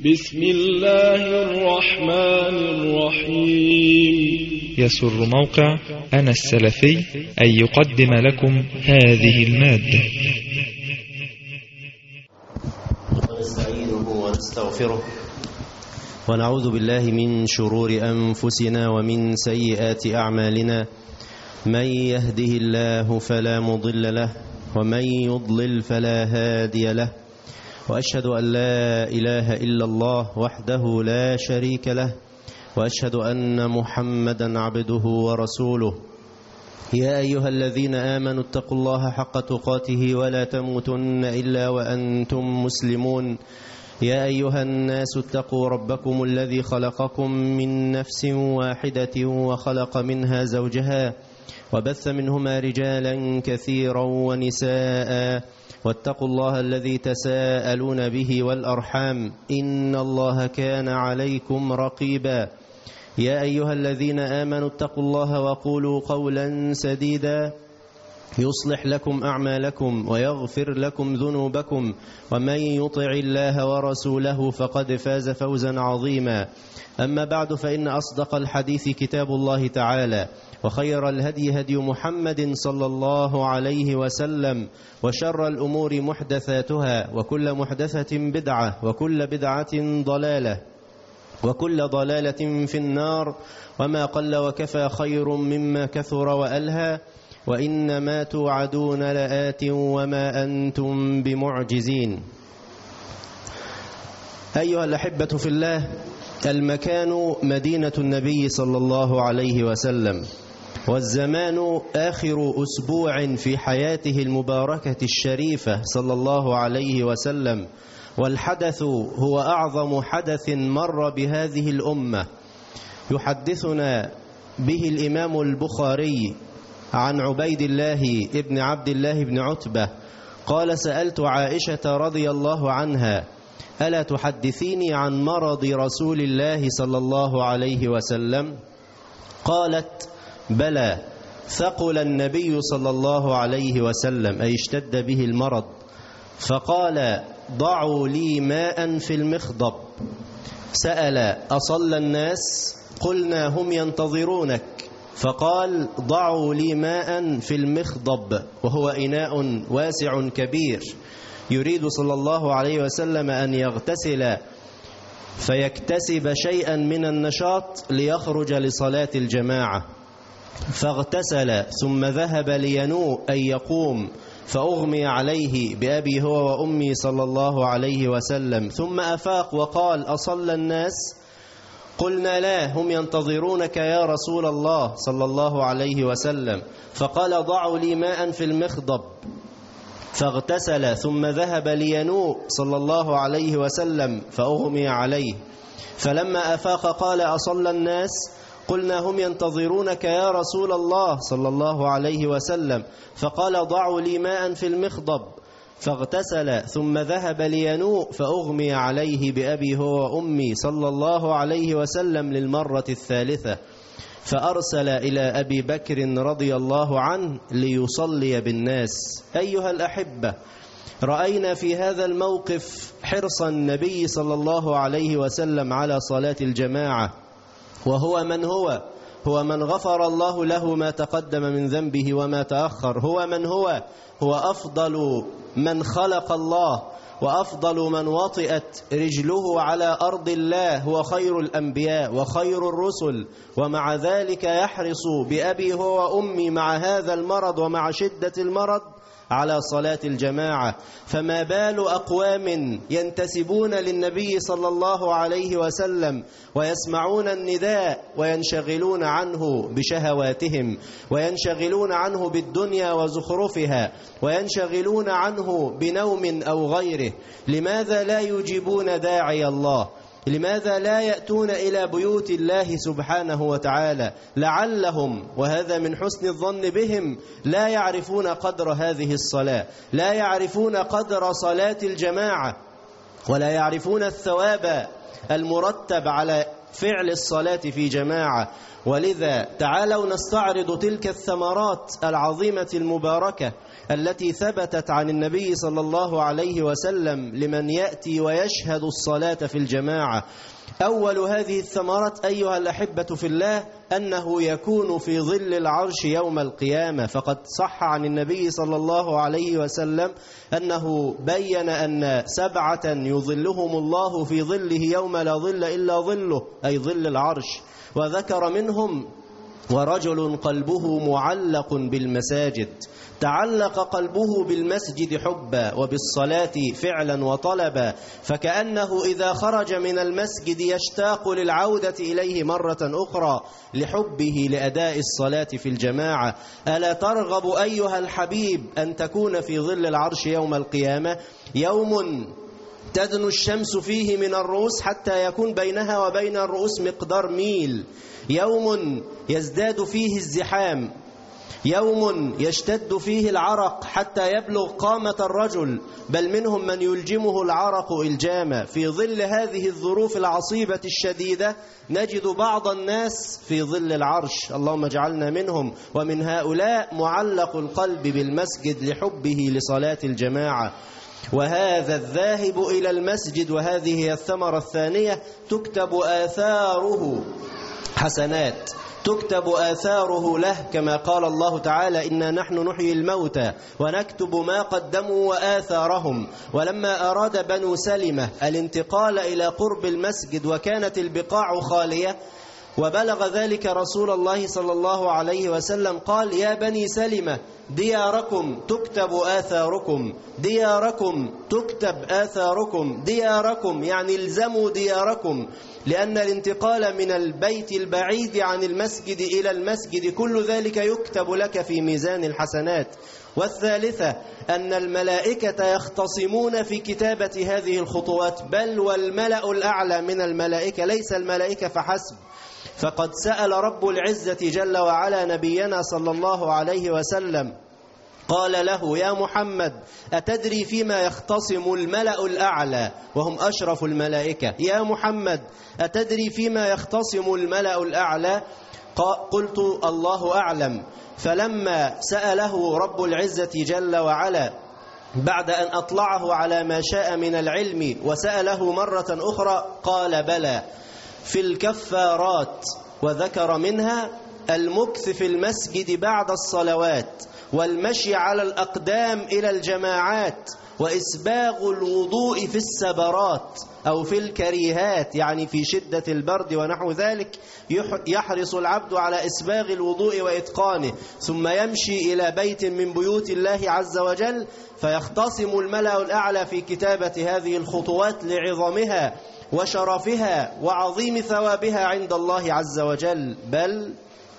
بسم الله الرحمن الرحيم. يسر موقع أنا السلفي أن يقدم لكم هذه المادة. ونستعينه ونستغفره ونعوذ بالله من شرور أنفسنا ومن سيئات أعمالنا. من يهده الله فلا مضل له ومن يضلل فلا هادي له، وأشهد أن لا إله إلا الله وحده لا شريك له، وأشهد أن محمدا عبده ورسوله. يا أيها الذين آمنوا اتقوا الله حق تقاته ولا تموتن إلا وأنتم مسلمون. يا أيها الناس اتقوا ربكم الذي خلقكم من نفس واحدة وخلق منها زوجها وبث منهما رجالا كثيرا ونساء، واتقوا الله الذي تساءلون به والأرحام إن الله كان عليكم رقيبا. يا أيها الذين آمنوا اتقوا الله وقولوا قولا سديدا يصلح لكم أعمالكم ويغفر لكم ذنوبكم، ومن يطع الله ورسوله فقد فاز فوزا عظيما. أما بعد، فإن أصدق الحديث كتاب الله تعالى، وخير الهدي هدي محمد صلى الله عليه وسلم، وشر الأمور محدثاتها، وكل محدثة بدعة، وكل بدعة ضلالة، وكل ضلالة في النار. وما قل وكفى خير مما كثر وألهى، وإنما توعدون لآت وما أنتم بمعجزين. أيها الأحبة في الله، المكان مدينة النبي صلى الله عليه وسلم، والزمان آخر أسبوع في حياته المباركة الشريفة صلى الله عليه وسلم، والحدث هو أعظم حدث مر بهذه الأمة. يحدثنا به الإمام البخاري عن عبيد الله ابن عبد الله بن عتبة قال: سألت عائشة رضي الله عنها: ألا تحدثيني عن مرض رسول الله صلى الله عليه وسلم؟ قالت: بلى. ثقل النبي صلى الله عليه وسلم، أي اشتد به المرض، فقال: ضعوا لي ماء في المخضب. سأل: أصلى الناس؟ قلنا: هم ينتظرونك. فقال: ضعوا لي ماء في المخضب، وهو إناء واسع كبير. يريد صلى الله عليه وسلم أن يغتسل فيكتسب شيئا من النشاط ليخرج لصلاة الجماعة. فاغتسل ثم ذهب لينوء أن يقوم، فأغمي عليه بأبي هو وأمي صلى الله عليه وسلم، ثم أفاق وقال: أصلى الناس؟ قلنا: لا، هم ينتظرونك يا رسول الله صلى الله عليه وسلم. فقال: ضعوا لي ماء في المخضب. فاغتسل ثم ذهب لينوء صلى الله عليه وسلم، فأغمي عليه. فلما أفاق قال: أصلى الناس؟ قلنا: هم ينتظرونك يا رسول الله صلى الله عليه وسلم. فقال: ضعوا لي ماء في المخضب. فاغتسل ثم ذهب لينوء، فأغمي عليه بأبي هو وأمي صلى الله عليه وسلم للمرة الثالثة. فأرسل إلى أبي بكر رضي الله عنه ليصلي بالناس. أيها الأحبة، رأينا في هذا الموقف حرص النبي صلى الله عليه وسلم على صلاة الجماعة. وهو من هو من غفر الله له ما تقدم من ذنبه وما تأخر. هو من هو أفضل من خلق الله، وأفضل من وطئت رجله على أرض الله. هو خير الأنبياء وخير الرسل، ومع ذلك يحرص بأبي هو وأمي مع هذا المرض ومع شدة المرض على صلاة الجماعة. فما بال أقوام ينتسبون للنبي صلى الله عليه وسلم ويسمعون النداء وينشغلون عنه بشهواتهم، وينشغلون عنه بالدنيا وزخرفها، وينشغلون عنه بنوم أو غيره. لماذا لا يجيبون داعي الله؟ لماذا لا يأتون إلى بيوت الله سبحانه وتعالى؟ لعلهم، وهذا من حسن الظن بهم، لا يعرفون قدر هذه الصلاة، لا يعرفون قدر صلاة الجماعة، ولا يعرفون الثواب المرتب على فعل الصلاة في جماعة. ولذا تعالوا نستعرض تلك الثمرات العظيمة المباركة التي ثبتت عن النبي صلى الله عليه وسلم لمن يأتي ويشهد الصلاة في الجماعة. أول هذه الثمرات أيها الأحبة في الله أنه يكون في ظل العرش يوم القيامة، فقد صح عن النبي صلى الله عليه وسلم أنه بين أن 7 يظلهم الله في ظله يوم لا ظل إلا ظله، أي ظل العرش، وذكر منهم ورجل قلبه معلق بالمساجد، تعلق قلبه بالمسجد حبا وبالصلاة فعلا وطلبا، فكأنه إذا خرج من المسجد يشتاق للعودة إليه مرة أخرى لحبه لأداء الصلاة في الجماعة. ألا ترغب أيها الحبيب أن تكون في ظل العرش يوم القيامة، يوم تدنو الشمس فيه من الرؤوس حتى يكون بينها وبين الرؤوس مقدار ميل، يوم يزداد فيه الزحام، يوم يشتد فيه العرق حتى يبلغ قامة الرجل، بل منهم من يلجمه العرق إلجاما. في ظل هذه الظروف العصيبة الشديدة نجد بعض الناس في ظل العرش، اللهم اجعلنا منهم، ومن هؤلاء معلق القلب بالمسجد لحبه لصلاة الجماعة. وهذا الذاهب إلى المسجد، وهذه هي الثمرة الثانية، تكتب آثاره حسنات، تكتب آثاره له، كما قال الله تعالى: إنا نحن نحيي الموتى ونكتب ما قدموا وآثارهم. ولما أراد بنو سلمة الانتقال إلى قرب المسجد وكانت البقاع خالية وبلغ ذلك رسول الله صلى الله عليه وسلم، قال: يا بني سلمة دياركم تكتب آثاركم، دياركم تكتب آثاركم، دياركم يعني الزموا دياركم، لأن الانتقال من البيت البعيد عن المسجد إلى المسجد كل ذلك يكتب لك في ميزان الحسنات. والثالثة أن الملائكة يختصمون في كتابة هذه الخطوات، بل والملأ الأعلى من الملائكة، ليس الملائكة فحسب، فقد سأل رب العزة جل وعلا نبينا صلى الله عليه وسلم، قال له: يا محمد أتدري فيما يختصم الملأ الأعلى وهم أشرف الملائكة؟ يا محمد أتدري فيما يختصم الملأ الأعلى؟ قلت: الله أعلم. فلما سأله رب العزة جل وعلا بعد أن أطلعه على ما شاء من العلم وسأله مرة أخرى، قال: بلى، في الكفارات، وذكر منها المكث في المسجد بعد الصلوات، والمشي على الأقدام إلى الجماعات، وإسباغ الوضوء في السبرات أو في الكريهات، يعني في شدة البرد ونحو ذلك، يحرص العبد على إسباغ الوضوء وإتقانه، ثم يمشي إلى بيت من بيوت الله عز وجل، فيختصم الملأ الأعلى في كتابة هذه الخطوات لعظمها وشرفها وعظيم ثوابها عند الله عز وجل، بل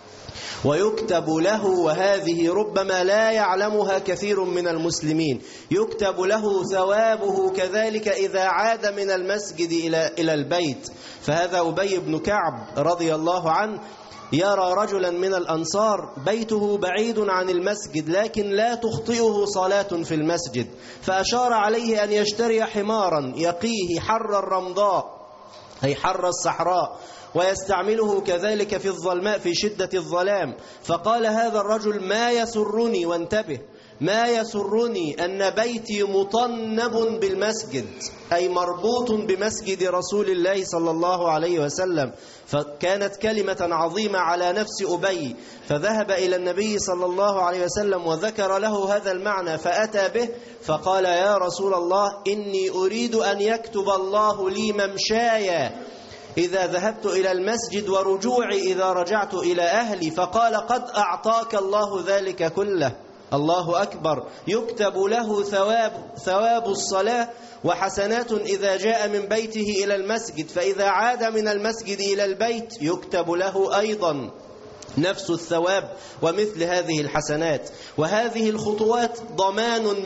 ويكتب له، وهذه ربما لا يعلمها كثير من المسلمين، يكتب له ثوابه كذلك إذا عاد من المسجد إلى البيت. فهذا أبي بن كعب رضي الله عنه يرى رجلا من الأنصار بيته بعيد عن المسجد لكن لا تخطئه صلاة في المسجد، فأشار عليه أن يشتري حمارا يقيه حر الرمضاء، أي حر الصحراء، ويستعمله كذلك في الظلماء في شدة الظلام. فقال هذا الرجل: ما يسرني، وانتبه، ما يسرني أن بيتي مطنب بالمسجد، أي مربوط بمسجد رسول الله صلى الله عليه وسلم. فكانت كلمة عظيمة على نفس أبي، فذهب إلى النبي صلى الله عليه وسلم وذكر له هذا المعنى، فأتى به فقال: يا رسول الله، إني أريد أن يكتب الله لي ممشايا إذا ذهبت إلى المسجد ورجوعي إذا رجعت إلى أهلي. فقال: قد أعطاك الله ذلك كله. الله أكبر. يكتب له ثواب الصلاة وحسنات إذا جاء من بيته إلى المسجد، فإذا عاد من المسجد إلى البيت يكتب له أيضا نفس الثواب ومثل هذه الحسنات. وهذه الخطوات ضمان من رب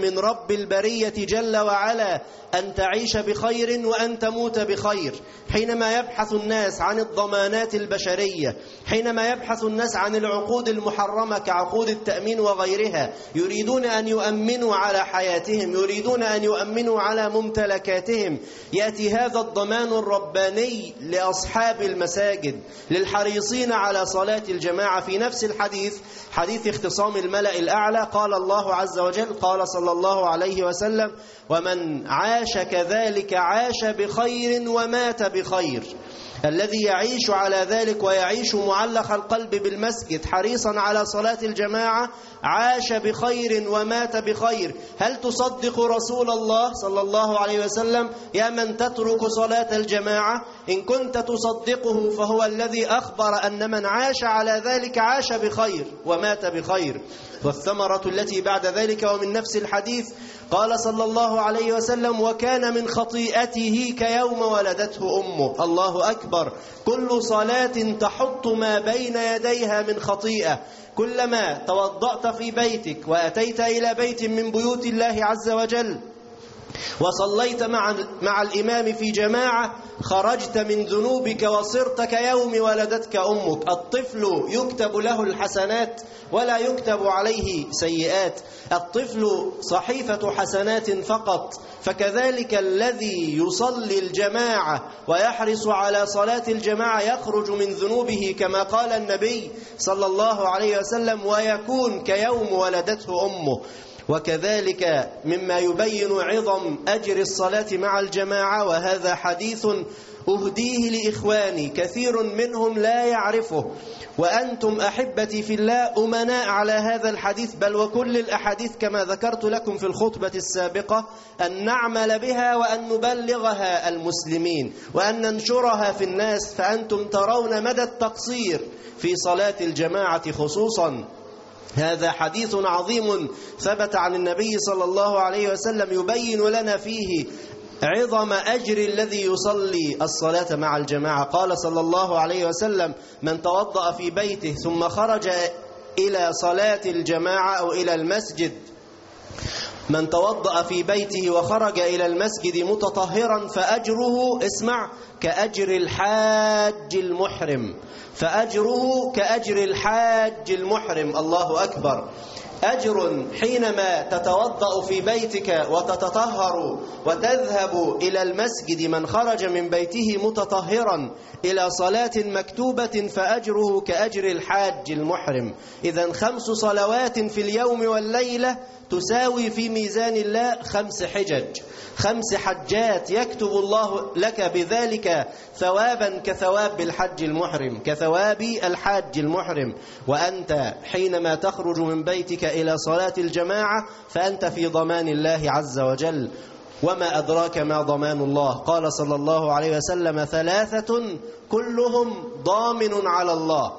رب البرية جل وعلا أن تعيش بخير وأن تموت بخير. حينما يبحث الناس عن الضمانات البشرية، حينما يبحث الناس عن العقود المحرمة كعقود التأمين وغيرها، يريدون أن يؤمنوا على حياتهم، يريدون أن يؤمنوا على ممتلكاتهم، يأتي هذا الضمان الرباني لأصحاب المساجد، للحريصين على صلاة الجماعة. في نفس الحديث، حديث اختصام الملأ الأعلى، قال الله عز وجل، قال صلى الله عليه وسلم: ومن عاش كذلك عاش بخير ومات بخير. الذي يعيش على ذلك ويعيش معلق القلب بالمسجد حريصا على صلاة الجماعة عاش بخير ومات بخير. هل تصدق رسول الله صلى الله عليه وسلم يا من تترك صلاة الجماعة؟ إن كنت تصدقه فهو الذي أخبر أن من عاش على ذلك عاش بخير ومات بخير. والثمرة التي بعد ذلك ومن نفس الحديث قال صلى الله عليه وسلم: وكان من خطيئته كيوم ولدته أمه. الله أكبر. كل صلاة تحط ما بين يديها من خطيئة. كلما توضأت في بيتك وأتيت إلى بيت من بيوت الله عز وجل وصليت مع الإمام في جماعة، خرجت من ذنوبك وصرت كيوم ولدتك أمك. الطفل يكتب له الحسنات ولا يكتب عليه سيئات، الطفل صحيفة حسنات فقط. فكذلك الذي يصلي الجماعة ويحرص على صلاة الجماعة يخرج من ذنوبه كما قال النبي صلى الله عليه وسلم: ويكون كيوم ولدته أمه. وكذلك مما يبين عظم أجر الصلاة مع الجماعة، وهذا حديث أهديه لإخواني كثير منهم لا يعرفه، وأنتم أحبتي في الله أمناء على هذا الحديث، بل وكل الأحاديث كما ذكرت لكم في الخطبة السابقة، أن نعمل بها وأن نبلغها المسلمين وأن ننشرها في الناس. فأنتم ترون مدى التقصير في صلاة الجماعة خصوصا. هذا حديث عظيم ثبت عن النبي صلى الله عليه وسلم يبين لنا فيه عظم أجر الذي يصلي الصلاة مع الجماعة. قال صلى الله عليه وسلم: من توضأ في بيته ثم خرج إلى صلاة الجماعة أو إلى المسجد، من توضأ في بيته وخرج إلى المسجد متطهرا فأجره، اسمع، كأجر الحاج المحرم. فأجره كأجر الحاج المحرم. الله أكبر. أجر حينما تتوضأ في بيتك وتتطهر وتذهب إلى المسجد، من خرج من بيته متطهرا إلى صلاة مكتوبة فأجره كأجر الحاج المحرم. إذن 5 صلوات في اليوم والليلة تساوي في ميزان الله 5 حجج، 5 حجات، يكتب الله لك بذلك ثوابا كثواب الحج المحرم، كثواب الحاج المحرم. وأنت حينما تخرج من بيتك إلى صلاة الجماعة فأنت في ضمان الله عز وجل. وما أدراك ما ضمان الله؟ قال صلى الله عليه وسلم: 3 كلهم ضامن على الله.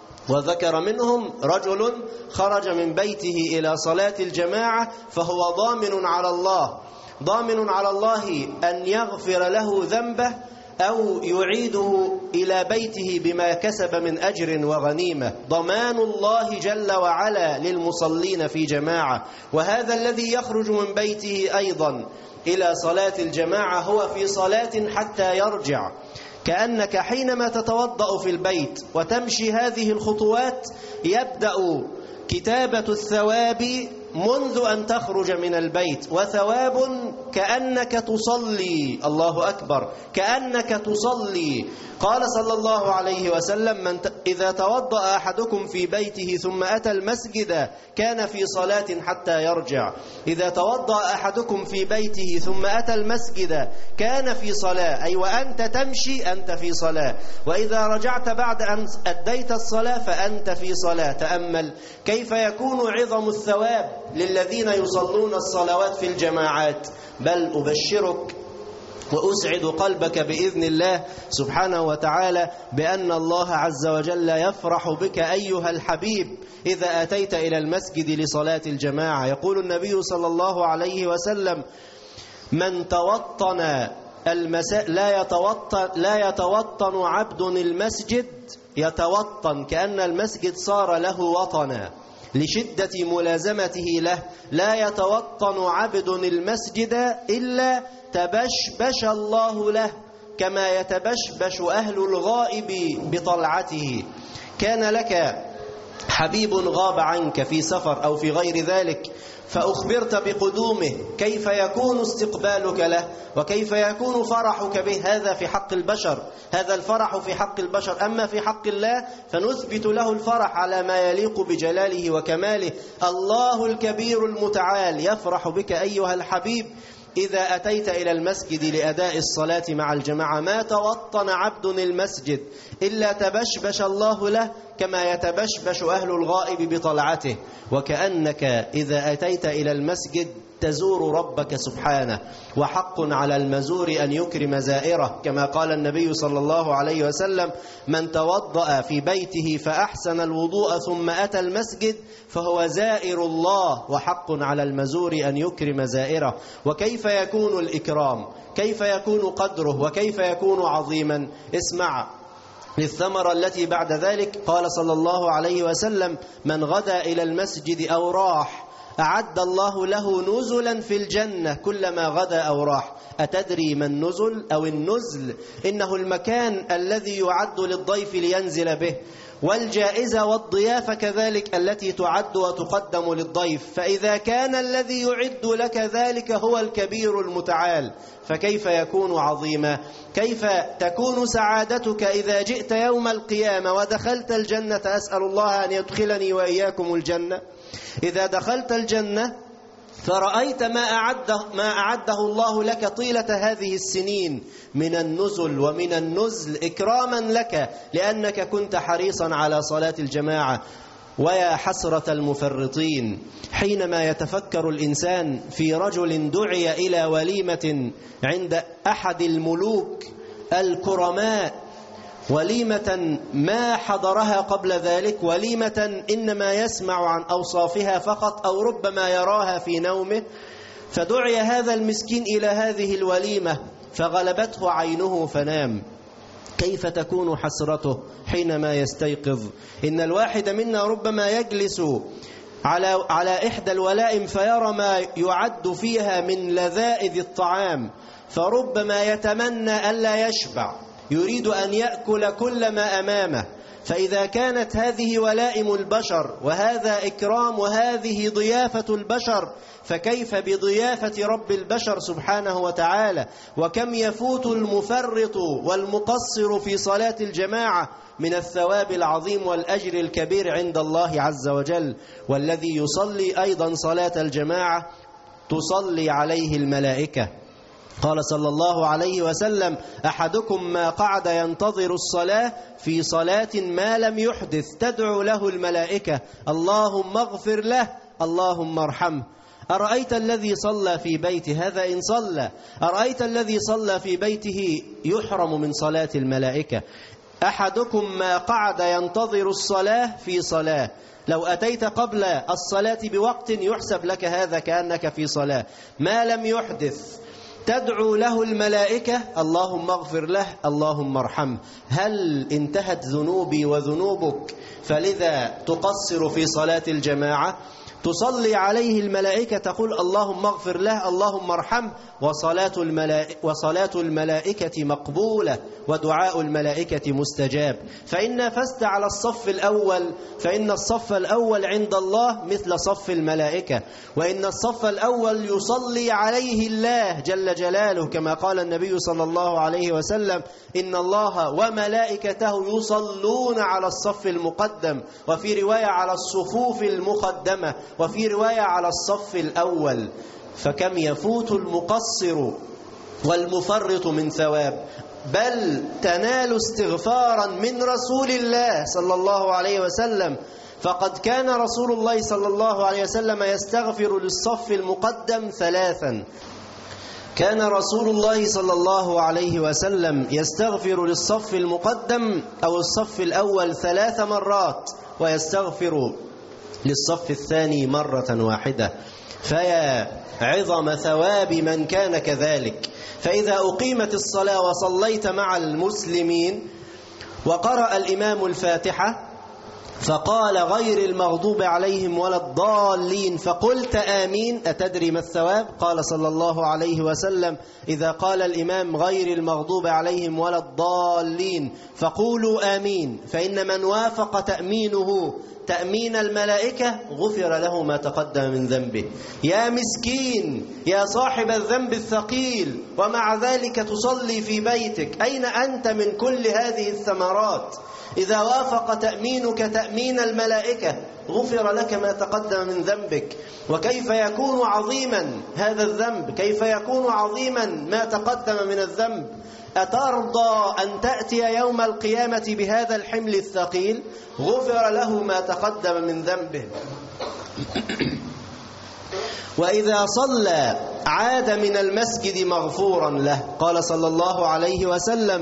وذكر منهم رجل خرج من بيته إلى صلاة الجماعة فهو ضامن على الله. ضامن على الله أن يغفر له ذنبه أو يعيده إلى بيته بما كسب من أجر وغنيمة. ضمان الله جل وعلا للمصلين في جماعة. وهذا الذي يخرج من بيته أيضا إلى صلاة الجماعة هو في صلاة حتى يرجع. كأنك حينما تتوضأ في البيت وتمشي هذه الخطوات يبدأ كتابة الثواب منذ أن تخرج من البيت، وثواب كأنك تصلي. الله أكبر. كأنك تصلي. قال صلى الله عليه وسلم: إذا توضأ أحدكم في بيته ثم أتى المسجد كان في صلاة حتى يرجع. إذا توضأ أحدكم في بيته ثم أتى المسجد كان في صلاة، أي وأنت تمشي أنت في صلاة، وإذا رجعت بعد أن أديت الصلاة فأنت في صلاة. تأمل كيف يكون عظم الثواب للذين يصلون الصلوات في الجماعات. بل أبشرك وأسعد قلبك بإذن الله سبحانه وتعالى بأن الله عز وجل يفرح بك أيها الحبيب إذا أتيت إلى المسجد لصلاة الجماعة. يقول النبي صلى الله عليه وسلم: من توطن لا يتوطن عبد المسجد، يتوطن كأن المسجد صار له وطنا. لشدة ملازمته له: لا يتوطن عبد المسجد إلا تبشبش الله له كما يتبشبش أهل الغائب بطلعته. كان لك حبيب غاب عنك في سفر أو في غير ذلك فأخبرت بقدومه، كيف يكون استقبالك له وكيف يكون فرحك به؟ هذا في حق البشر، هذا الفرح في حق البشر. أما في حق الله فنثبت له الفرح على ما يليق بجلاله وكماله. الله الكبير المتعال يفرح بك أيها الحبيب إذا أتيت إلى المسجد لأداء الصلاة مع الجماعة. ما توطن عبد المسجد إلا تبشبش الله له كما يتبشبش أهل الغائب بطلعته. وكأنك إذا أتيت إلى المسجد تزور ربك سبحانه، وحق على المزور أن يكرم زائره، كما قال النبي صلى الله عليه وسلم: من توضأ في بيته فأحسن الوضوء ثم أتى المسجد فهو زائر الله، وحق على المزور أن يكرم زائره. وكيف يكون الإكرام؟ كيف يكون قدره؟ وكيف يكون عظيما؟ اسمع للثمرة التي بعد ذلك. قال صلى الله عليه وسلم: من غدا إلى المسجد أو راح أعد الله له نزلا في الجنة كلما غدا أو راح. أتدري ما النزل أو النزل؟ إنه المكان الذي يعد للضيف لينزل به، والجائزة والضيافة كذلك التي تعد وتقدم للضيف. فإذا كان الذي يعد لك ذلك هو الكبير المتعال فكيف يكون عظيما؟ كيف تكون سعادتك إذا جئت يوم القيامة ودخلت الجنة؟ أسأل الله أن يدخلني وإياكم الجنة. إذا دخلت الجنة فرأيت ما أعده الله لك طيلة هذه السنين من النزل ومن النزل إكراما لك لأنك كنت حريصا على صلاة الجماعة. ويا حسرة المفرطين حينما يتفكر الإنسان في رجل دعي إلى وليمة عند أحد الملوك الكرماء، وليمة ما حضرها قبل ذلك، وليمة إنما يسمع عن أوصافها فقط أو ربما يراها في نومه، فدعي هذا المسكين إلى هذه الوليمة فغلبته عينه فنام. كيف تكون حسرته حينما يستيقظ؟ إن الواحد منا ربما يجلس على إحدى الولائم فيرى ما يعد فيها من لذائذ الطعام، فربما يتمنى ألا يشبع، يريد أن يأكل كل ما أمامه. فإذا كانت هذه ولائم البشر وهذا إكرام وهذه ضيافة البشر، فكيف بضيافة رب البشر سبحانه وتعالى؟ وكم يفوت المفرط والمقصر في صلاة الجماعة من الثواب العظيم والأجر الكبير عند الله عز وجل. والذي يصلي أيضا صلاة الجماعة تصلي عليه الملائكة. قال صلى الله عليه وسلم: أحدكم ما قعد ينتظر الصلاة في صلاة ما لم يحدث تدعو له الملائكة: اللهم اغفر له، اللهم ارحمه. أرأيت الذي صلى في بيته، هذا إن صلى، أرأيت الذي صلى في بيته يحرم من صلاة الملائكة. أحدكم ما قعد ينتظر الصلاة في صلاة، لو أتيت قبل الصلاة بوقت يحسب لك هذا كأنك في صلاة. ما لم يحدث تدعو له الملائكة: اللهم اغفر له، اللهم ارحمه. هل انتهت ذنوبي وذنوبك فلذا تقصر في صلاة الجماعة؟ تصلي عليه الملائكة تقول: اللهم اغفر له، اللهم ارحمه. وصلاة الملائكة مقبولة ودعاء الملائكة مستجاب. فإن نفست على الصف الأول فإن الصف الأول عند الله مثل صف الملائكة، وإن الصف الأول يصلي عليه الله جل جلاله، كما قال النبي صلى الله عليه وسلم: إن الله وملائكته يصلون على الصف المقدم، وفي رواية على الصفوف المقدمة، وفي رواية على الصف الأول. فكم يفوت المقصر والمفرط من ثواب، بل تنال استغفارا من رسول الله صلى الله عليه وسلم. فقد كان رسول الله صلى الله عليه وسلم يستغفر للصف المقدم 3. كان رسول الله صلى الله عليه وسلم يستغفر للصف المقدم أو الصف الأول 3 مرات، ويستغفر للصف الثاني مرة واحدة. فيا عظم ثواب من كان كذلك. فإذا أقيمت الصلاة وصليت مع المسلمين وقرأ الإمام الفاتحة فقال غير المغضوب عليهم ولا الضالين فقلت آمين أتدري ما الثواب؟ قال صلى الله عليه وسلم: إذا قال الإمام غير المغضوب عليهم ولا الضالين فقولوا آمين، فإن من وافق تأمينه تأمين الملائكة غفر له ما تقدم من ذنبه. يا مسكين، يا صاحب الذنب الثقيل، ومع ذلك تصلي في بيتك، أين أنت من كل هذه الثمرات؟ إذا وافق تأمينك تأمين الملائكة غفر لك ما تقدم من ذنبك. وكيف يكون عظيما هذا الذنب؟ كيف يكون عظيما ما تقدم من الذنب؟ أترضى أن تأتي يوم القيامة بهذا الحمل الثقيل؟ غفر له ما تقدم من ذنبه. وإذا صلى عاد من المسجد مغفورا له. قال صلى الله عليه وسلم: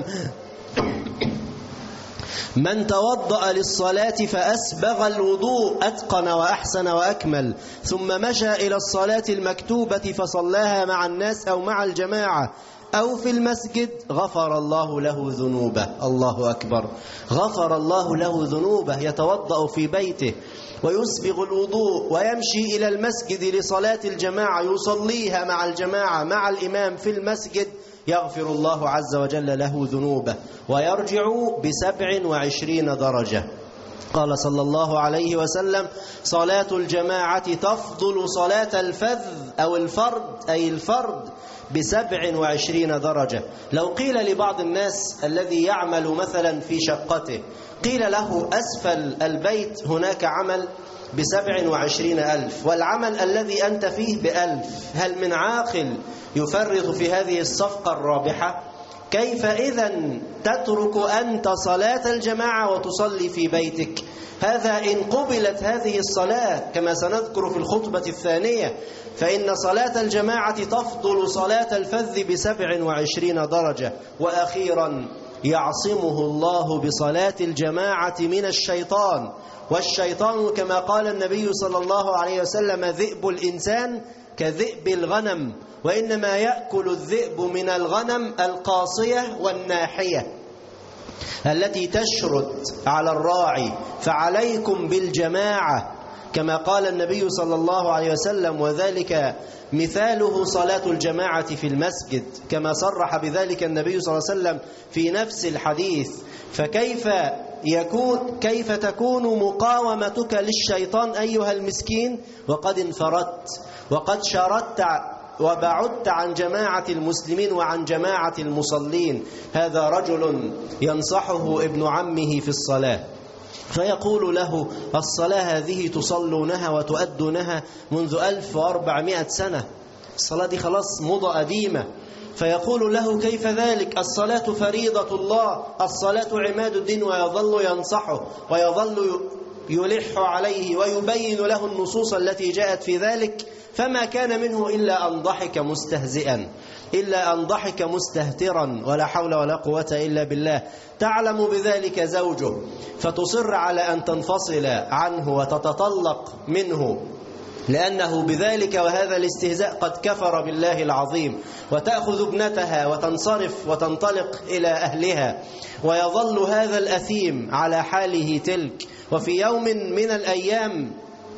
من توضأ للصلاة فأسبغ الوضوء أتقن وأحسن وأكمل، ثم مشى إلى الصلاة المكتوبة فصلاها مع الناس أو مع الجماعة أو في المسجد غفر الله له ذنوبه. الله أكبر. غفر الله له ذنوبه. يتوضأ في بيته ويسبغ الوضوء ويمشي إلى المسجد لصلاة الجماعة، يصليها مع الجماعة مع الإمام في المسجد، يغفر الله عز وجل له ذنوبه ويرجع ب27 درجة. قال صلى الله عليه وسلم: صلاة الجماعة تفضل صلاة الفذ أو الفرد أي الفرد ب27 درجة. لو قيل لبعض الناس الذي يعمل مثلا في شقته، قيل له أسفل البيت هناك عمل ب27,000 والعمل الذي أنت فيه ب1000، هل من عاقل يفرط في هذه الصفقة الرابحة؟ كيف إذن تترك أنت صلاة الجماعة وتصلي في بيتك؟ هذا إن قبلت هذه الصلاة كما سنذكر في الخطبة الثانية، فإن صلاة الجماعة تفضل صلاة الفذ ب27 درجة. وأخيرا يعصمه الله بصلاة الجماعة من الشيطان، والشيطان كما قال النبي صلى الله عليه وسلم: ذئب الإنسان كذئب الغنم، وإنما يأكل الذئب من الغنم القاصية والناحية التي تشرد على الراعي، فعليكم بالجماعة كما قال النبي صلى الله عليه وسلم، وذلك مثاله صلاة الجماعة في المسجد كما صرح بذلك النبي صلى الله عليه وسلم في نفس الحديث. كيف تكون مقاومتك للشيطان أيها المسكين وقد انفردت وقد شردت وبعدت عن جماعة المسلمين وعن جماعة المصلين؟ هذا رجل ينصحه ابن عمه في الصلاة، فيقول له: الصلاة هذه تصلونها وتؤدونها منذ 1400 سنة، الصلاة دي خلاص موضة قديمة. فيقول له: كيف ذلك؟ الصلاة فريضة الله، الصلاة عماد الدين. ويظل ينصحه ويظل يلح عليه ويبين له النصوص التي جاءت في ذلك، فما كان منه إلا أن ضحك مستهزئا، إلا أن ضحك مستهترا، ولا حول ولا قوة إلا بالله. تعلم بذلك زوجه فتصر على أن تنفصل عنه وتتطلق منه، لأنه بذلك وهذا الاستهزاء قد كفر بالله العظيم، وتأخذ ابنتها وتنصرف وتنطلق إلى أهلها، ويظل هذا الأثيم على حاله تلك. وفي يوم من الأيام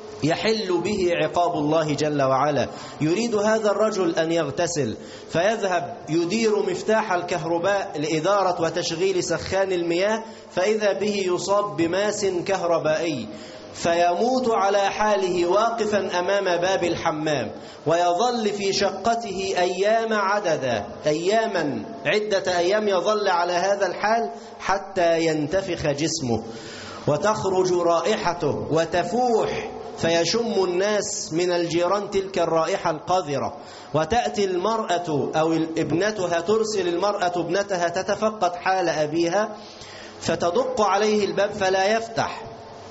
يحل به عقاب الله جل وعلا. يريد هذا الرجل أن يغتسل، فيذهب يدير مفتاح الكهرباء لإدارة وتشغيل سخان المياه، فإذا به يصاب بماس كهربائي، فيموت على حاله واقفا أمام باب الحمام، ويظل في شقته أيام عددا، أياما عدة أيام يظل على هذا الحال حتى ينتفخ جسمه وتخرج رائحته وتفوح، فيشم الناس من الجيران تلك الرائحة القذرة. وتأتي المرأة أو ابنتها، ترسل المرأة ابنتها تتفقد حال أبيها، فتدق عليه الباب فلا يفتح.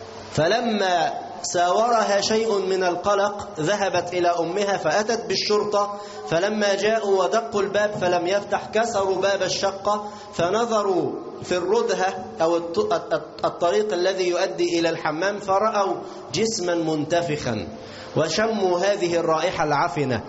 فلما ساورها شيء من القلق ذهبت إلى أمها فأتت بالشرطة، فلما جاءوا ودقوا الباب فلم يفتح، كسروا باب الشقة، فنظروا في الردهة أو الطريق الذي يؤدي إلى الحمام، فرأوا جسما منتفخا وشموا هذه الرائحة العفنة.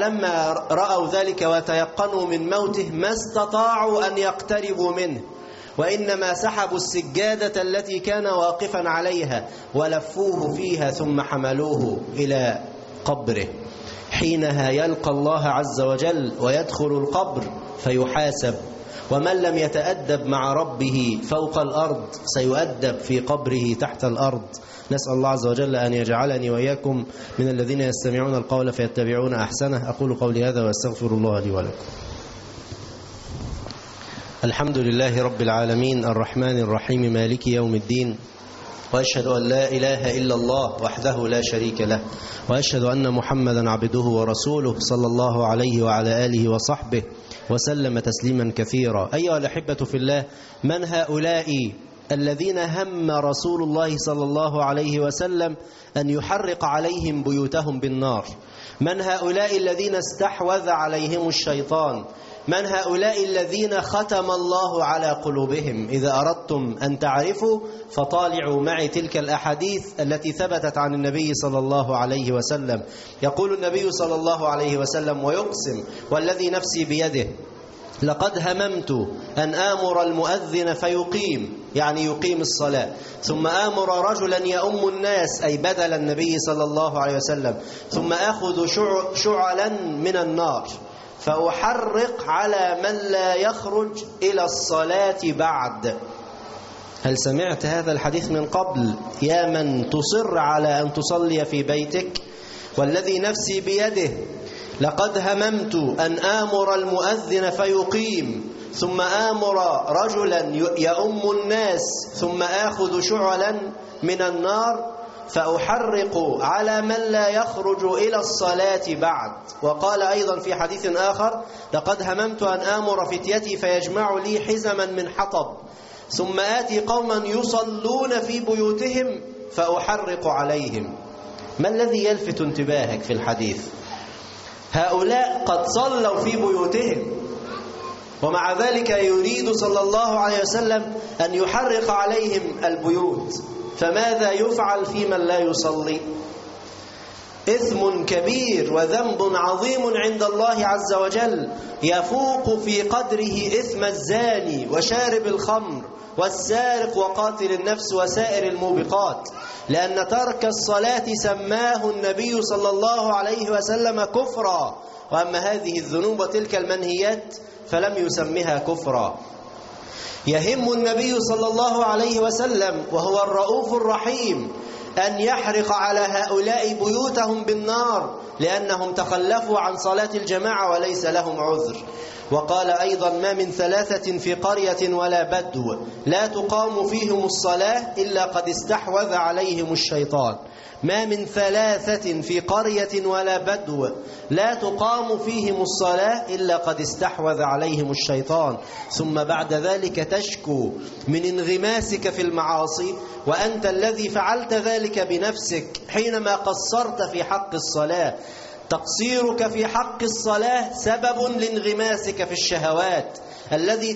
فلما رأوا ذلك وتيقنوا من موته ما استطاعوا أن يقتربوا منه، وإنما سحبوا السجادة التي كان واقفا عليها ولفوه فيها ثم حملوه إلى قبره. حينها يلقى الله عز وجل ويدخل القبر فيحاسب، ومن لم يتأدب مع ربه فوق الأرض سيؤدب في قبره تحت الأرض. نسأل الله عز وجل أن يجعلني وإياكم من الذين يستمعون القول فيتبعون أحسنه. أقول قولي هذا وأستغفر الله لي ولكم. الحمد لله رب العالمين الرحمن الرحيم مالك يوم الدين، وأشهد أن لا إله إلا الله وحده لا شريك له، وأشهد أن محمدا عبده ورسوله صلى الله عليه وعلى آله وصحبه وسلم تسليما كثيرا. أيها الأحبة في الله، من هؤلاء الذين هم رسول الله صلى الله عليه وسلم أن يحرق عليهم بيوتهم بالنار؟ من هؤلاء الذين استحوذ عليهم الشيطان؟ من هؤلاء الذين ختم الله على قلوبهم؟ إذا أردتم أن تعرفوا فطالعوا معي تلك الأحاديث التي ثبتت عن النبي صلى الله عليه وسلم. يقول النبي صلى الله عليه وسلم ويقسم والذي نفسي بيده لقد هممت أن آمر المؤذن فيقيم، يعني يقيم الصلاة، ثم آمر رجلا يؤم الناس، أي بدل النبي صلى الله عليه وسلم، ثم آخذ شعلا من النار فأحرق على من لا يخرج إلى الصلاة بعد. هل سمعت هذا الحديث من قبل يا من تصر على أن تصلي في بيتك؟ والذي نفسي بيده لقد هممت أن آمر المؤذن فيقيم، ثم آمر رجلا يؤم الناس، ثم آخذ شعلا من النار فأحرق على من لا يخرج إلى الصلاة بعد. وقال أيضا في حديث آخر لقد هممت أن آمر فتيتي فيجمع لي حزما من حطب، ثم آتي قوما يصلون في بيوتهم فأحرق عليهم. ما الذي يلفت انتباهك في الحديث؟ هؤلاء قد صلوا في بيوتهم، ومع ذلك يريد صلى الله عليه وسلم أن يحرق عليهم البيوت. فماذا يفعل في من لا يصلي؟ إثم كبير وذنب عظيم عند الله عز وجل، يفوق في قدره إثم الزاني وشارب الخمر والسارق وقاتل النفس وسائر الموبقات، لأن ترك الصلاة سماه النبي صلى الله عليه وسلم كفرا، وأما هذه الذنوب وتلك المنهيات فلم يسمها كفرا. يهم النبي صلى الله عليه وسلم وهو الرؤوف الرحيم أن يحرق على هؤلاء بيوتهم بالنار لأنهم تخلفوا عن صلاة الجماعة وليس لهم عذر. وقال أيضا ما من ثلاثة في قرية ولا بدو لا تقام فيهم الصلاة إلا قد استحوذ عليهم الشيطان. ما من ثلاثة في قرية ولا بدو لا تقام فيهم الصلاة إلا قد استحوذ عليهم الشيطان. ثم بعد ذلك تشكو من انغماسك في المعاصي وأنت الذي فعلت ذلك بنفسك حينما قصرت في حق الصلاة. تقصيرك في حق الصلاة سبب لانغماسك في الشهوات. الذي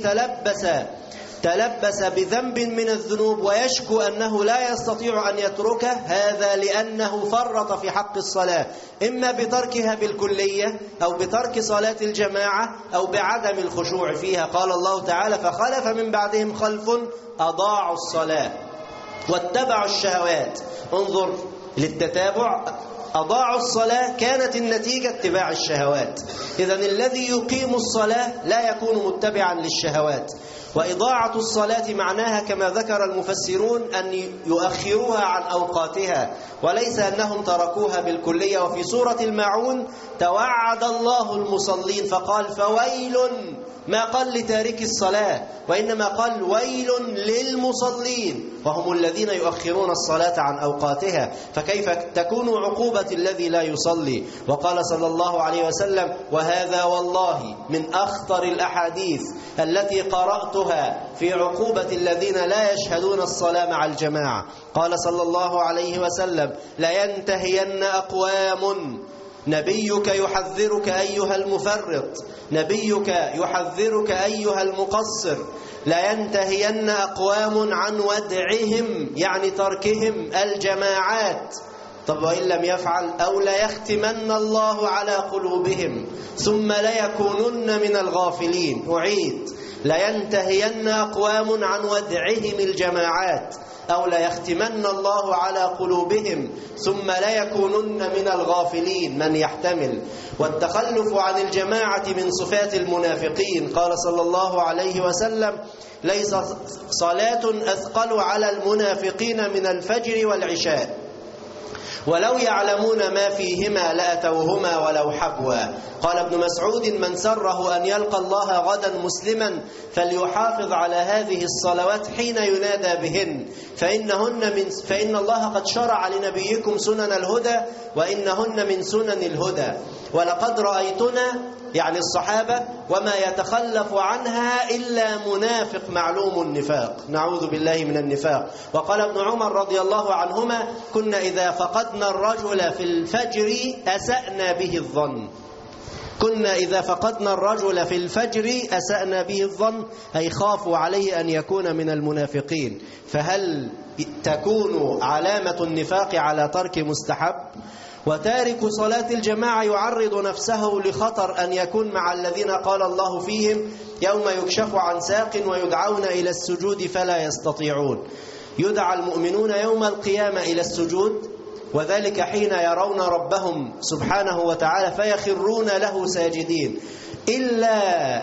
تلبس بذنب من الذنوب ويشكو أنه لا يستطيع أن يتركه، هذا لأنه فرط في حق الصلاة، إما بتركها بالكلية أو بترك صلاة الجماعة أو بعدم الخشوع فيها. قال الله تعالى فخلف من بعدهم خلف أضاعوا الصلاة واتبعوا الشهوات. انظر للتتابع، أضاعوا الصلاة كانت النتيجة اتباع الشهوات. إذن الذي يقيم الصلاة لا يكون متبعا للشهوات. وإضاعة الصلاة معناها كما ذكر المفسرون أن يؤخروها عن أوقاتها، وليس أنهم تركوها بالكلية. وفي سورة الماعون توعد الله المصلين فقال فويل، ما قال لتارك الصلاة وإنما قال ويل للمصلين، وهم الذين يؤخرون الصلاة عن أوقاتها. فكيف تكون عقوبة الذي لا يصلي؟ وقال صلى الله عليه وسلم وهذا والله من أخطر الأحاديث التي قرأتها في عقوبة الذين لا يشهدون الصلاة مع الجماعة. قال صلى الله عليه وسلم لينتهين أقوام، نبيك يحذرك أيها المفرط، نبيك يحذرك أيها المقصر، لينتهين أقوام عن ودعهم، يعني تركهم الجماعات. طب وإن لم يفعل أو ليختمن الله على قلوبهم ثم ليكونن من الغافلين. أعيد لينتهين أقوام عن ودعهم الجماعات أو ليختمن الله على قلوبهم ثم ليكونن من الغافلين من يحتمل. والتخلف عن الجماعة من صفات المنافقين. قال صلى الله عليه وسلم: ليس صلاة أثقل على المنافقين من الفجر والعشاء ولو يعلمون ما فيهما لأتوهما ولو حبوا. قال ابن مسعود: من سره أن يلقى الله غدا مسلما فليحافظ على هذه الصلوات حين ينادى بهن فإن الله قد شرع لنبيكم سنن الهدى وإنهن من سنن الهدى. ولقد رأيتنا، يعني الصحابة، وما يتخلف عنها إلا منافق معلوم النفاق، نعوذ بالله من النفاق. وقال ابن عمر رضي الله عنهما: كنا إذا فقدنا الرجل في الفجر أسأنا به الظن. كنا إذا فقدنا الرجل في الفجر أسأنا به الظن، أي خافوا عليه أن يكون من المنافقين. فهل تكون علامة النفاق على ترك مستحب؟ وتارك صلاة الجماعة يعرض نفسه لخطر أن يكون مع الذين قال الله فيهم: يوم يكشف عن ساق ويدعون إلى السجود فلا يستطيعون. يدعى المؤمنون يوم القيامة إلى السجود، وذلك حين يرون ربهم سبحانه وتعالى فيخرون له ساجدين، إلا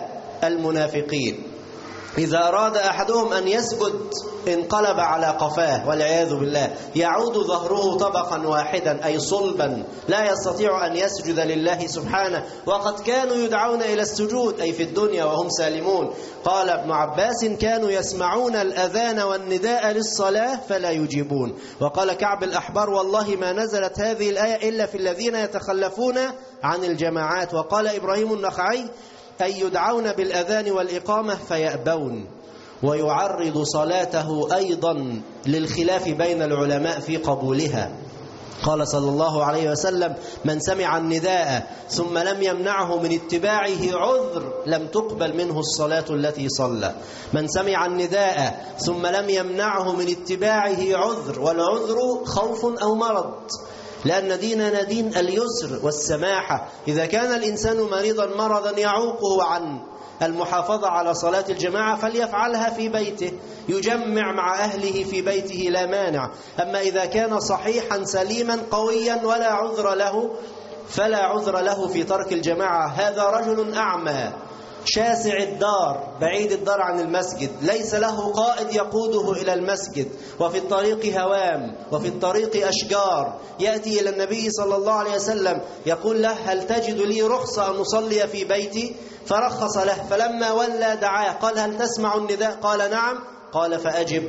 المنافقين. إذا أراد أحدهم أن يسجد انقلب على قفاه والعياذ بالله، يعود ظهره طبقا واحدا أي صلبا، لا يستطيع أن يسجد لله سبحانه. وقد كانوا يدعون إلى السجود أي في الدنيا وهم سالمون. قال ابن عباس: كانوا يسمعون الأذان والنداء للصلاة فلا يجيبون. وقال كعب الأحبار: والله ما نزلت هذه الآية إلا في الذين يتخلفون عن الجماعات. وقال إبراهيم النخعي: أي يدعون بالأذان والإقامة فيأبون. ويعرض صلاته أيضا للخلاف بين العلماء في قبولها. قال صلى الله عليه وسلم: من سمع النداء ثم لم يمنعه من اتباعه عذر لم تقبل منه الصلاة التي صلى. من سمع النداء ثم لم يمنعه من اتباعه عذر، والعذر خوف أو مرض، لأن ديننا دين اليسر والسماحة. إذا كان الإنسان مريضا مرضا يعوقه عن المحافظة على صلاة الجماعة فليفعلها في بيته، يجمع مع أهله في بيته لا مانع. أما إذا كان صحيحا سليما قويا ولا عذر له فلا عذر له في ترك الجماعة. هذا رجل أعمى شاسع الدار بعيد الدار عن المسجد، ليس له قائد يقوده إلى المسجد، وفي الطريق هوام وفي الطريق أشجار. يأتي إلى النبي صلى الله عليه وسلم يقول له: هل تجد لي رخصة أن أصلي في بيتي؟ فرخص له. فلما ولى دعاه قال: هل تسمع النداء؟ قال: نعم. قال: فأجب.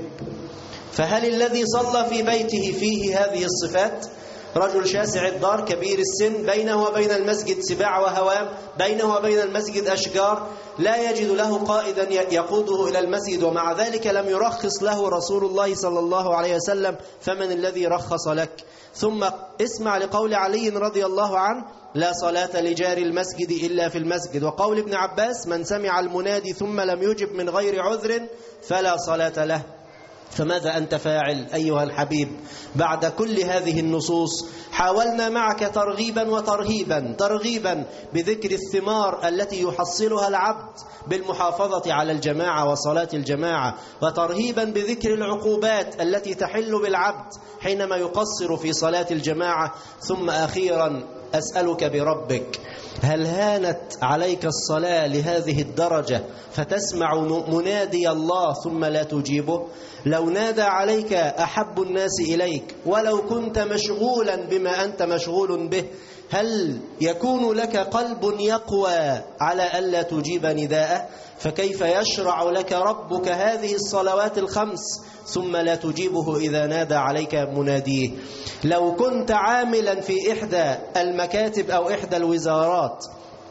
فهل الذي صلى في بيته فيه هذه الصفات؟ رجل شاسع الدار كبير السن، بينه وبين المسجد سباع وهوام، بينه وبين المسجد أشجار، لا يجد له قائدا يقوده إلى المسجد، ومع ذلك لم يرخص له رسول الله صلى الله عليه وسلم. فمن الذي رخص لك؟ ثم اسمع لقول علي رضي الله عنه: لا صلاة لجار المسجد إلا في المسجد. وقول ابن عباس: من سمع المنادي ثم لم يجب من غير عذر فلا صلاة له. فماذا أنت فاعل أيها الحبيب بعد كل هذه النصوص؟ حاولنا معك ترغيبا وترهيبا، ترغيبا بذكر الثمار التي يحصلها العبد بالمحافظة على الجماعة وصلاة الجماعة، وترهيبا بذكر العقوبات التي تحل بالعبد حينما يقصر في صلاة الجماعة. ثم أخيرا أسألك بربك: هل هانت عليك الصلاة لهذه الدرجة فتسمع منادي الله ثم لا تجيبه؟ لو نادى عليك أحب الناس إليك ولو كنت مشغولا بما أنت مشغول به، هل يكون لك قلب يقوى على ألا تجيب نداءه؟ فكيف يشرع لك ربك هذه الصلوات الخمس ثم لا تجيبه إذا نادى عليك مناديه؟ لو كنت عاملا في إحدى المكاتب أو إحدى الوزارات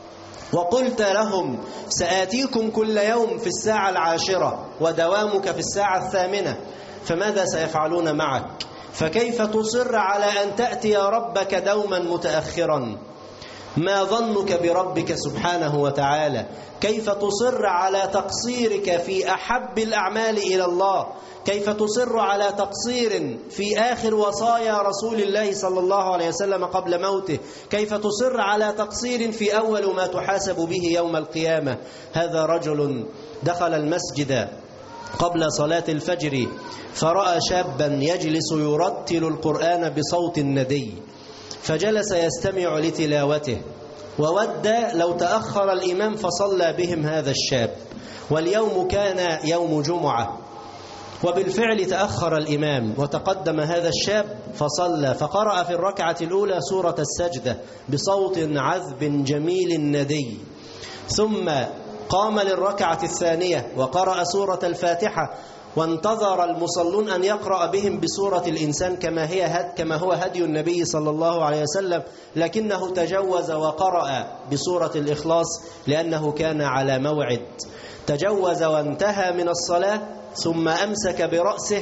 وقلت لهم: سآتيكم كل يوم في الساعة 10 ودوامك في الساعة 8، فماذا سيفعلون معك؟ فكيف تصر على أن تأتي ربك دوما متأخرا؟ ما ظنك بربك سبحانه وتعالى؟ كيف تصر على تقصيرك في أحب الأعمال إلى الله؟ كيف تصر على تقصير في آخر وصايا رسول الله صلى الله عليه وسلم قبل موته؟ كيف تصر على تقصير في أول ما تحاسب به يوم القيامة؟ هذا رجل دخل المسجد قبل صلاة الفجر فرأى شابا يجلس يرتل القرآن بصوت ندي، فجلس يستمع لتلاوته، وود لو تأخر الإمام فصلى بهم هذا الشاب. واليوم كان يوم جمعة، وبالفعل تأخر الإمام وتقدم هذا الشاب فصلى، فقرأ في الركعة الأولى سورة السجدة بصوت عذب جميل ندي، ثم قام للركعة الثانية وقرأ سورة الفاتحة، وانتظر المصلون أن يقرأ بهم بسورة الإنسان كما هو هدي النبي صلى الله عليه وسلم، لكنه تجوز وقرأ بسورة الإخلاص لأنه كان على موعد. تجوز وانتهى من الصلاة ثم أمسك برأسه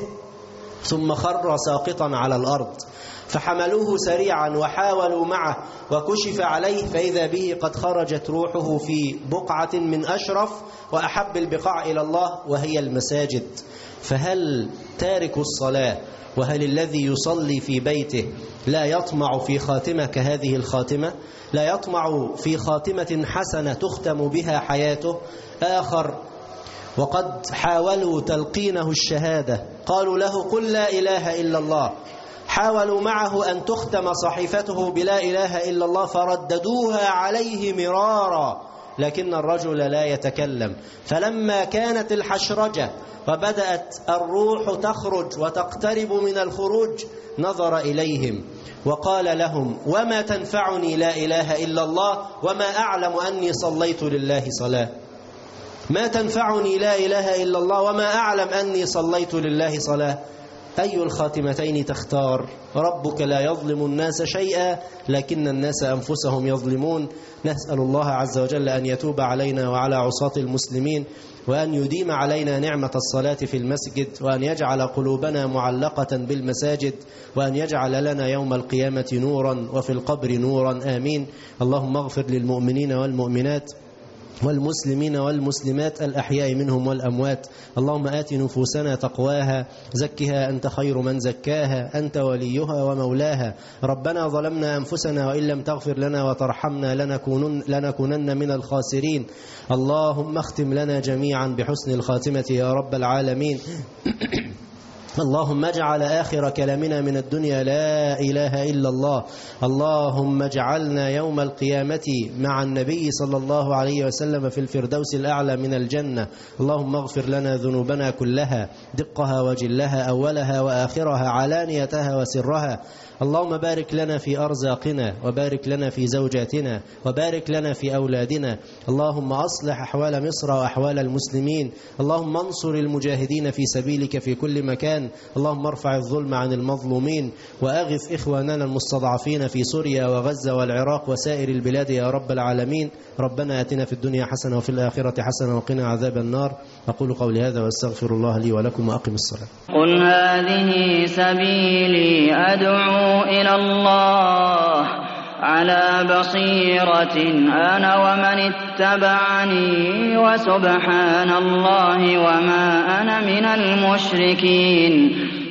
ثم خر ساقطا على الأرض، فحملوه سريعا وحاولوا معه وكشف عليه، فإذا به قد خرجت روحه في بقعة من أشرف وأحب البقاع إلى الله وهي المساجد. فهل تارك الصلاة وهل الذي يصلي في بيته لا يطمع في خاتمة كهذه الخاتمة؟ لا يطمع في خاتمة حسنة تختم بها حياته؟ آخر وقد حاولوا تلقينه الشهادة، قالوا له قل لا إله إلا الله، حاولوا معه أن تختم صحيفته بلا إله إلا الله فرددوها عليه مرارا، لكن الرجل لا يتكلم. فلما كانت الحشرجة وبدأت الروح تخرج وتقترب من الخروج نظر إليهم وقال لهم وما تنفعني لا إله إلا الله وما أعلم أني صليت لله صلاة؟ ما تنفعني لا إله إلا الله وما أعلم أني صليت لله صلاة؟ أي الخاتمتين تختار؟ ربك لا يظلم الناس شيئا لكن الناس أنفسهم يظلمون. نسأل الله عز وجل أن يتوب علينا وعلى عصاة المسلمين، وأن يديم علينا نعمة الصلاة في المسجد، وأن يجعل قلوبنا معلقة بالمساجد، وأن يجعل لنا يوم القيامة نورا وفي القبر نورا، آمين. اللهم اغفر للمؤمنين والمؤمنات والمسلمين والمسلمات الأحياء منهم والأموات. اللهم آت نفوسنا تقواها، زكها أنت خير من زكاها، أنت وليها ومولاها. ربنا ظلمنا أنفسنا وإن لم تغفر لنا وترحمنا لنكونن من الخاسرين. اللهم اختم لنا جميعا بحسن الخاتمة يا رب العالمين. اللهم اجعل آخر كلامنا من الدنيا لا إله إلا الله. اللهم اجعلنا يوم القيامة مع النبي صلى الله عليه وسلم في الفردوس الأعلى من الجنة. اللهم اغفر لنا ذنوبنا كلها، دقها وجلها، أولها وآخرها، علانيتها وسرها. اللهم بارك لنا في أرزاقنا، وبارك لنا في زوجاتنا، وبارك لنا في أولادنا. اللهم أصلح أحوال مصر وأحوال المسلمين. اللهم انصر المجاهدين في سبيلك في كل مكان. اللهم ارفع الظلم عن المظلومين، وأغث إخواننا المستضعفين في سوريا وغزة والعراق وسائر البلاد يا رب العالمين. ربنا آتنا في الدنيا حسنة وفي الآخرة حسنة وقنا عذاب النار. أقول قولي هذا وأستغفر الله لي ولكم وأقم الصلاة. قل هذه سبيلي أدعو إلى الله على بصيرة أنا ومن اتبعني وسبحان الله وما أنا من المشركين.